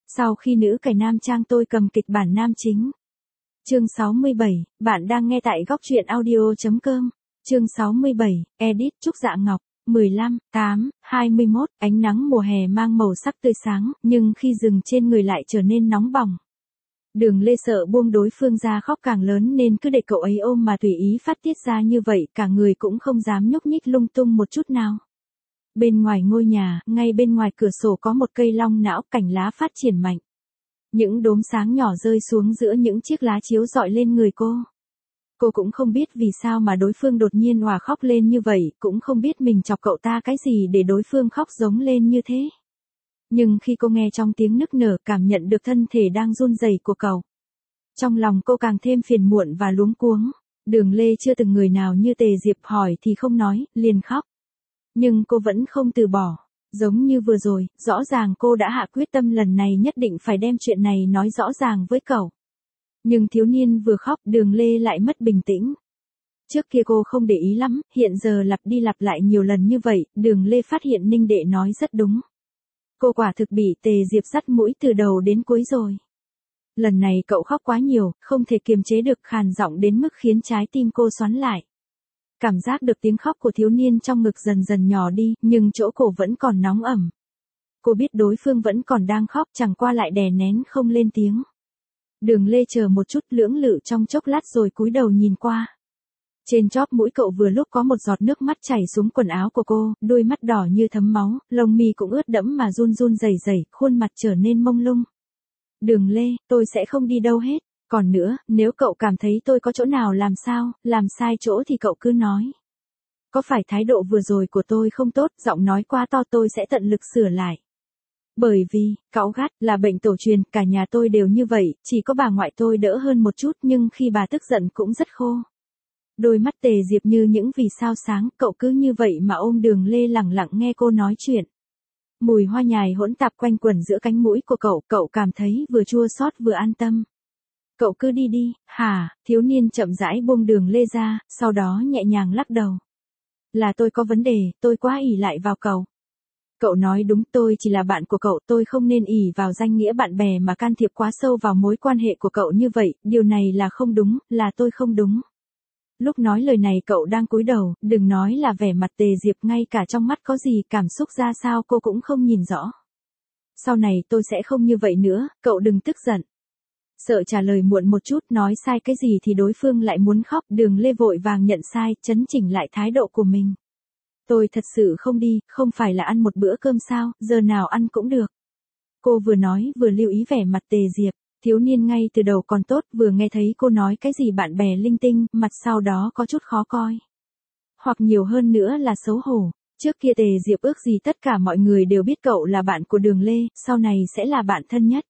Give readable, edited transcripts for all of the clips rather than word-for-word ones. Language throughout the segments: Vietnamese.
Sau khi nữ cải nam trang tôi cầm kịch bản nam chính. Chương 67, bạn đang nghe tại góc truyện audio.com. Chương 67, edit Trúc Dạ Ngọc. 15/8/21, ánh nắng mùa hè mang màu sắc tươi sáng, nhưng khi dừng trên người lại trở nên nóng bỏng. Đường Lê sợ buông đối phương ra khóc càng lớn nên cứ để cậu ấy ôm mà tùy ý phát tiết ra như vậy, cả người cũng không dám nhúc nhích lung tung một chút nào. Bên ngoài ngôi nhà, ngay bên ngoài cửa sổ có một cây long não, cành lá phát triển mạnh. Những đốm sáng nhỏ rơi xuống giữa những chiếc lá chiếu rọi lên người cô. Cô cũng không biết vì sao mà đối phương đột nhiên òa khóc lên như vậy, cũng không biết mình chọc cậu ta cái gì để đối phương khóc giống lên như thế. Nhưng khi cô nghe trong tiếng nức nở, cảm nhận được thân thể đang run rẩy của cậu, trong lòng cô càng thêm phiền muộn và luống cuống. Đường Lê chưa từng người nào như Tề Diệp, hỏi thì không nói, liền khóc. Nhưng cô vẫn không từ bỏ. Giống như vừa rồi, rõ ràng cô đã hạ quyết tâm lần này nhất định phải đem chuyện này nói rõ ràng với cậu. Nhưng thiếu niên vừa khóc, Đường Lê lại mất bình tĩnh. Trước kia cô không để ý lắm, hiện giờ lặp đi lặp lại nhiều lần như vậy, Đường Lê phát hiện Ninh đệ nói rất đúng. Cô quả thực bị Tề Diệp dắt mũi từ đầu đến cuối rồi. Lần này cậu khóc quá nhiều, không thể kiềm chế được, khàn giọng đến mức khiến trái tim cô xoắn lại. Cảm giác được tiếng khóc của thiếu niên trong ngực dần dần nhỏ đi, nhưng chỗ cổ vẫn còn nóng ẩm. Cô biết đối phương vẫn còn đang khóc, chẳng qua lại đè nén không lên tiếng. Đường Lê chờ một chút, lưỡng lự trong chốc lát rồi cúi đầu nhìn qua. Trên chóp mũi cậu vừa lúc có một giọt nước mắt chảy xuống quần áo của cô, đôi mắt đỏ như thấm máu, lông mi cũng ướt đẫm mà run run rẩy rẩy, khuôn mặt trở nên mông lung. Đường Lê, tôi sẽ không đi đâu hết. Còn nữa, nếu cậu cảm thấy tôi có chỗ nào làm sai chỗ thì cậu cứ nói. Có phải thái độ vừa rồi của tôi không tốt, giọng nói quá to, tôi sẽ tận lực sửa lại. Bởi vì, cáu gắt là bệnh tổ truyền, cả nhà tôi đều như vậy, chỉ có bà ngoại tôi đỡ hơn một chút, nhưng khi bà tức giận cũng rất khô. Đôi mắt Tề Diệp như những vì sao sáng, cậu cứ như vậy mà ôm Đường Lê lẳng lặng nghe cô nói chuyện. Mùi hoa nhài hỗn tạp quanh quẩn giữa cánh mũi của cậu cảm thấy vừa chua xót vừa an tâm. Cậu cứ đi đi, hả? Thiếu niên chậm rãi buông Đường Lê ra, sau đó nhẹ nhàng lắc đầu. Là tôi có vấn đề, tôi quá ỷ lại vào cậu. Cậu nói đúng, tôi chỉ là bạn của cậu, tôi không nên ỷ vào danh nghĩa bạn bè mà can thiệp quá sâu vào mối quan hệ của cậu như vậy, điều này là không đúng, là tôi không đúng. Lúc nói lời này cậu đang cúi đầu, đừng nói là vẻ mặt Tề Diệp, ngay cả trong mắt có gì cảm xúc ra sao cô cũng không nhìn rõ. Sau này tôi sẽ không như vậy nữa, cậu đừng tức giận. Sợ trả lời muộn một chút, nói sai cái gì thì đối phương lại muốn khóc, Đường Lê vội vàng nhận sai, chấn chỉnh lại thái độ của mình. Tôi thật sự không đi, không phải là ăn một bữa cơm sao, giờ nào ăn cũng được. Cô vừa nói vừa lưu ý vẻ mặt Tề Diệp, thiếu niên ngay từ đầu còn tốt, vừa nghe thấy cô nói cái gì bạn bè linh tinh, mặt sau đó có chút khó coi. Hoặc nhiều hơn nữa là xấu hổ. Trước kia Tề Diệp ước gì tất cả mọi người đều biết cậu là bạn của Đường Lê, sau này sẽ là bạn thân nhất.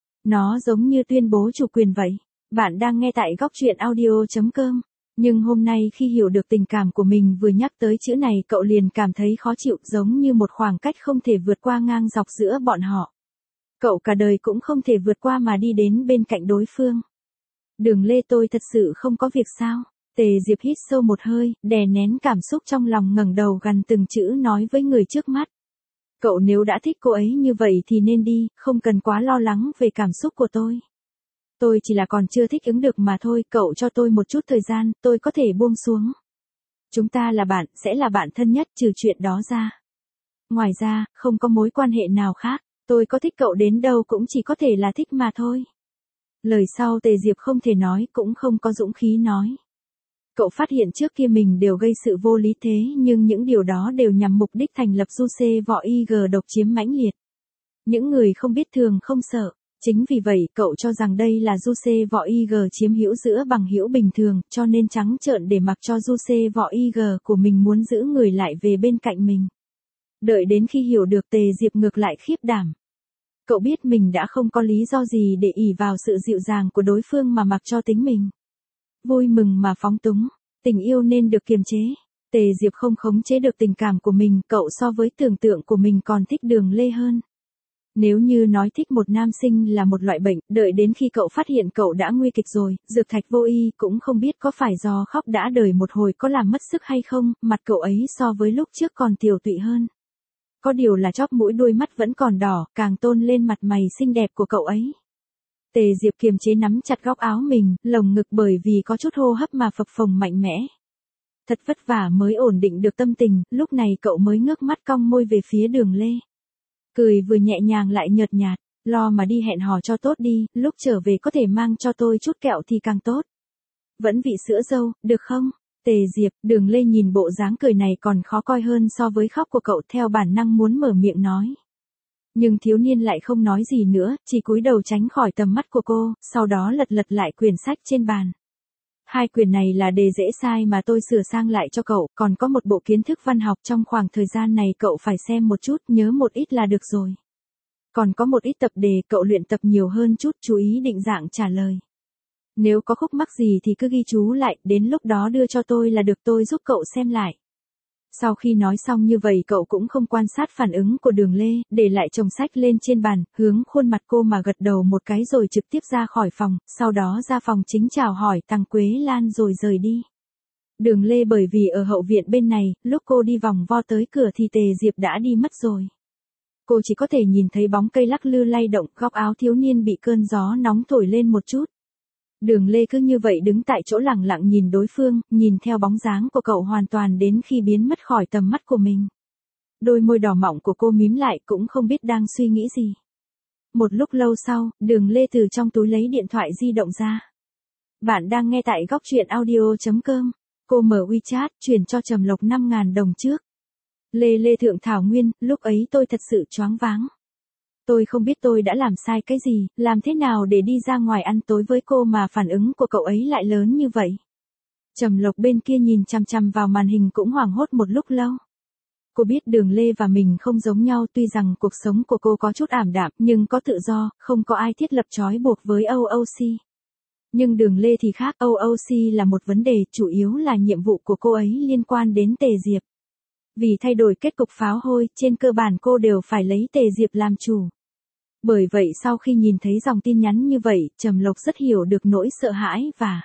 Nó giống như tuyên bố chủ quyền vậy. Bạn đang nghe tại góc truyện audio.com. Nhưng hôm nay khi hiểu được tình cảm của mình, vừa nhắc tới chữ này cậu liền cảm thấy khó chịu, giống như một khoảng cách không thể vượt qua ngang dọc giữa bọn họ. Cậu cả đời cũng không thể vượt qua mà đi đến bên cạnh đối phương. Đường Lê, tôi thật sự không có việc sao? Tề Diệp hít sâu một hơi, đè nén cảm xúc trong lòng, ngẩng đầu gằn từng chữ nói với người trước mắt. Cậu nếu đã thích cô ấy như vậy thì nên đi, không cần quá lo lắng về cảm xúc của tôi. Tôi chỉ là còn chưa thích ứng được mà thôi, cậu cho tôi một chút thời gian, tôi có thể buông xuống. Chúng ta là bạn, sẽ là bạn thân nhất trừ chuyện đó ra. Ngoài ra, không có mối quan hệ nào khác, tôi có thích cậu đến đâu cũng chỉ có thể là thích mà thôi. Lời sau Tề Diệp không thể nói, cũng không có dũng khí nói. Cậu phát hiện trước kia mình đều gây sự vô lý thế, nhưng những điều đó đều nhằm mục đích thành lập Juice Võ IG độc chiếm mãnh liệt. Những người không biết thường không sợ. Chính vì vậy, cậu cho rằng đây là Juice Võ IG chiếm hữu giữa bằng hữu bình thường, cho nên trắng trợn để mặc cho Juice Võ IG của mình muốn giữ người lại về bên cạnh mình. Đợi đến khi hiểu được, Tề Diệp ngược lại khiếp đảm. Cậu biết mình đã không có lý do gì để ỷ vào sự dịu dàng của đối phương mà mặc cho tính mình vui mừng mà phóng túng. Tình yêu nên được kiềm chế. Tề Diệp không khống chế được tình cảm của mình, cậu so với tưởng tượng của mình còn thích Đường Lê hơn. Nếu như nói thích một nam sinh là một loại bệnh, đợi đến khi cậu phát hiện cậu đã nguy kịch rồi, Dược Thạch Vô Y cũng không biết có phải do khóc đã đời một hồi có làm mất sức hay không, mặt cậu ấy so với lúc trước còn tiều tụy hơn. Có điều là chóp mũi đuôi mắt vẫn còn đỏ, càng tôn lên mặt mày xinh đẹp của cậu ấy. Tề Diệp kiềm chế nắm chặt góc áo mình, lồng ngực bởi vì có chút hô hấp mà phập phồng mạnh mẽ. Thật vất vả mới ổn định được tâm tình, lúc này cậu mới ngước mắt cong môi về phía Đường Lê. Cười vừa nhẹ nhàng lại nhợt nhạt, lo mà đi hẹn hò cho tốt đi, lúc trở về có thể mang cho tôi chút kẹo thì càng tốt. Vẫn vị sữa dâu, được không? Tề Diệp, Đường Lê nhìn bộ dáng cười này còn khó coi hơn so với khóc của cậu, theo bản năng muốn mở miệng nói. Nhưng thiếu niên lại không nói gì nữa, chỉ cúi đầu tránh khỏi tầm mắt của cô, sau đó lật lật lại quyển sách trên bàn. Hai quyển này là đề dễ sai mà tôi sửa sang lại cho cậu, còn có một bộ kiến thức văn học trong khoảng thời gian này cậu phải xem một chút, nhớ một ít là được rồi. Còn có một ít tập đề, cậu luyện tập nhiều hơn chút, chú ý định dạng trả lời. Nếu có khúc mắc gì thì cứ ghi chú lại, đến lúc đó đưa cho tôi là được, tôi giúp cậu xem lại. Sau khi nói xong như vậy cậu cũng không quan sát phản ứng của Đường Lê, để lại chồng sách lên trên bàn, hướng khuôn mặt cô mà gật đầu một cái rồi trực tiếp ra khỏi phòng, sau đó ra phòng chính chào hỏi Tằng Quế Lan rồi rời đi. Đường Lê bởi vì ở hậu viện bên này, lúc cô đi vòng vo tới cửa thì Tề Diệp đã đi mất rồi. Cô chỉ có thể nhìn thấy bóng cây lắc lư lay động, góc áo thiếu niên bị cơn gió nóng thổi lên một chút. Đường Lê cứ như vậy đứng tại chỗ lẳng lặng nhìn đối phương, nhìn theo bóng dáng của cậu hoàn toàn đến khi biến mất khỏi tầm mắt của mình. Đôi môi đỏ mọng của cô mím lại cũng không biết đang suy nghĩ gì. Một lúc lâu sau, Đường Lê từ trong túi lấy điện thoại di động ra. Bạn đang nghe tại góc truyện audio.com. Cô mở WeChat, chuyển cho Trầm Lộc 5.000 đồng trước. Lê Thượng Thảo Nguyên, lúc ấy tôi thật sự choáng váng. Tôi không biết tôi đã làm sai cái gì, làm thế nào để đi ra ngoài ăn tối với cô mà phản ứng của cậu ấy lại lớn như vậy. Trầm Lộc bên kia nhìn chằm chằm vào màn hình cũng hoảng hốt một lúc lâu. Cô biết Đường Lê và mình không giống nhau, tuy rằng cuộc sống của cô có chút ảm đạm nhưng có tự do, không có ai thiết lập trói buộc với OOC. Nhưng Đường Lê thì khác, OOC là một vấn đề, chủ yếu là nhiệm vụ của cô ấy liên quan đến Tề Diệp. Vì thay đổi kết cục pháo hôi, trên cơ bản cô đều phải lấy Tề Diệp làm chủ. Bởi vậy sau khi nhìn thấy dòng tin nhắn như vậy, Trầm Lộc rất hiểu được nỗi sợ hãi và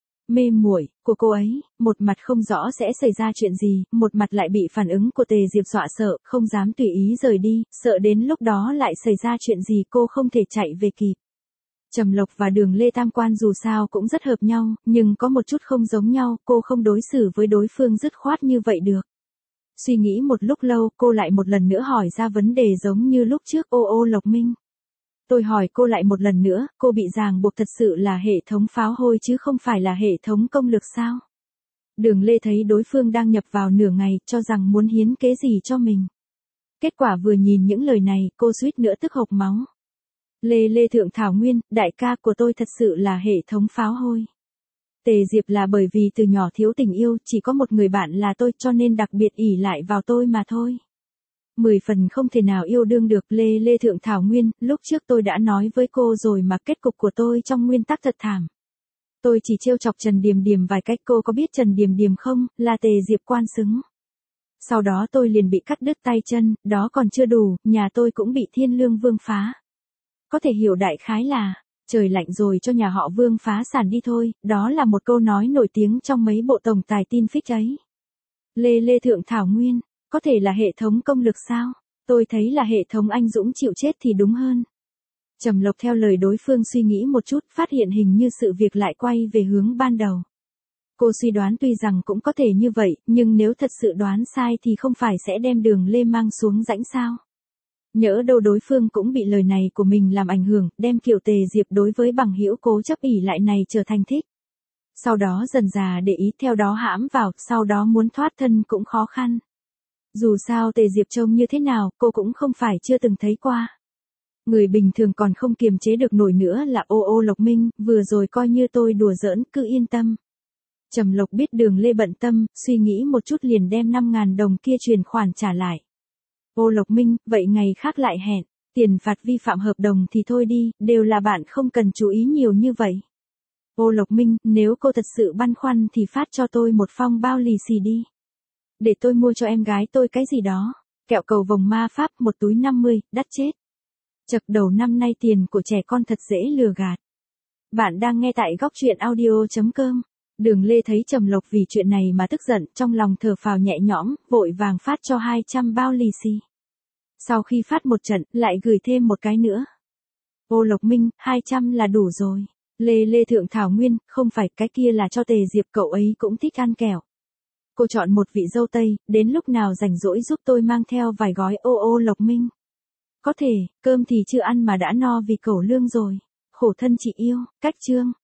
mê muội của cô ấy, một mặt không rõ sẽ xảy ra chuyện gì, một mặt lại bị phản ứng của Tề Diệp dọa sợ, không dám tùy ý rời đi, sợ đến lúc đó lại xảy ra chuyện gì cô không thể chạy về kịp. Trầm Lộc và Đường Lê tam quan dù sao cũng rất hợp nhau, nhưng có một chút không giống nhau, cô không đối xử với đối phương dứt khoát như vậy được. Suy nghĩ một lúc lâu, cô lại một lần nữa hỏi ra vấn đề giống như lúc trước. Lộc Minh. Tôi hỏi cô lại một lần nữa, cô bị ràng buộc thật sự là hệ thống pháo hôi chứ không phải là hệ thống công lực sao? Đường Lê thấy đối phương đang nhập vào nửa ngày, cho rằng muốn hiến kế gì cho mình. Kết quả vừa nhìn những lời này, cô suýt nữa tức hộc máu. Lê Thượng Thảo Nguyên, đại ca của tôi thật sự là hệ thống pháo hôi. Tề Diệp là bởi vì từ nhỏ thiếu tình yêu, chỉ có một người bạn là tôi cho nên đặc biệt ỷ lại vào tôi mà thôi. 10 phần không thể nào yêu đương được. Lê Thượng Thảo Nguyên, lúc trước tôi đã nói với cô rồi mà, kết cục của tôi trong nguyên tắc thật thảm. Tôi chỉ trêu chọc Trần Điềm Điềm vài cách, cô có biết Trần Điềm Điềm không, là Tề Diệp quan xứng. Sau đó tôi liền bị cắt đứt tay chân, đó còn chưa đủ, nhà tôi cũng bị Thiên Lương Vương phá. Có thể hiểu đại khái là, trời lạnh rồi cho nhà họ Vương phá sản đi thôi, đó là một câu nói nổi tiếng trong mấy bộ tổng tài tin fic ấy. Lê Thượng Thảo Nguyên, có thể là hệ thống công lực sao? Tôi thấy là hệ thống anh dũng chịu chết thì đúng hơn. Trầm Lộc theo lời đối phương suy nghĩ một chút, phát hiện hình như sự việc lại quay về hướng ban đầu. Cô suy đoán tuy rằng cũng có thể như vậy, nhưng nếu thật sự đoán sai thì không phải sẽ đem Đường Lê mang xuống rãnh sao? Nhỡ đâu đối phương cũng bị lời này của mình làm ảnh hưởng, đem kiểu Tề Diệp đối với bằng hữu cố chấp ỷ lại này trở thành thích. Sau đó dần dà để ý, theo đó hãm vào, sau đó muốn thoát thân cũng khó khăn. Dù sao Tề Diệp trông như thế nào, cô cũng không phải chưa từng thấy qua. Người bình thường còn không kiềm chế được nổi nữa là Lộc Minh, vừa rồi coi như tôi đùa giỡn, cứ yên tâm. Trầm Lộc biết Đường Lê bận tâm, suy nghĩ một chút liền đem 5.000 đồng kia chuyển khoản trả lại. Lộc Minh, vậy ngày khác lại hẹn, tiền phạt vi phạm hợp đồng thì thôi đi, đều là bạn không cần chú ý nhiều như vậy. Lộc Minh, nếu cô thật sự băn khoăn thì phát cho tôi một phong bao lì xì đi. Để tôi mua cho em gái tôi cái gì đó. Kẹo cầu vồng ma pháp một túi 50, đắt chết. Chật, đầu năm nay tiền của trẻ con thật dễ lừa gạt. Bạn đang nghe tại góc truyện audio.com. Đường Lê thấy Trầm Lộc vì chuyện này mà tức giận, trong lòng thở phào nhẹ nhõm, vội vàng phát cho 200 bao lì xì. Sau khi phát một trận, lại gửi thêm một cái nữa. Ô Lộc Minh, 200 là đủ rồi. Lê Thượng Thảo Nguyên, không phải, cái kia là cho Tề Diệp, cậu ấy cũng thích ăn kẹo. Cô chọn một vị dâu tây, đến lúc nào rảnh rỗi giúp tôi mang theo vài gói. Ô Lộc Minh. Có thể, cơm thì chưa ăn mà đã no vì cẩu lương rồi. Khổ thân chị yêu. Cách chương.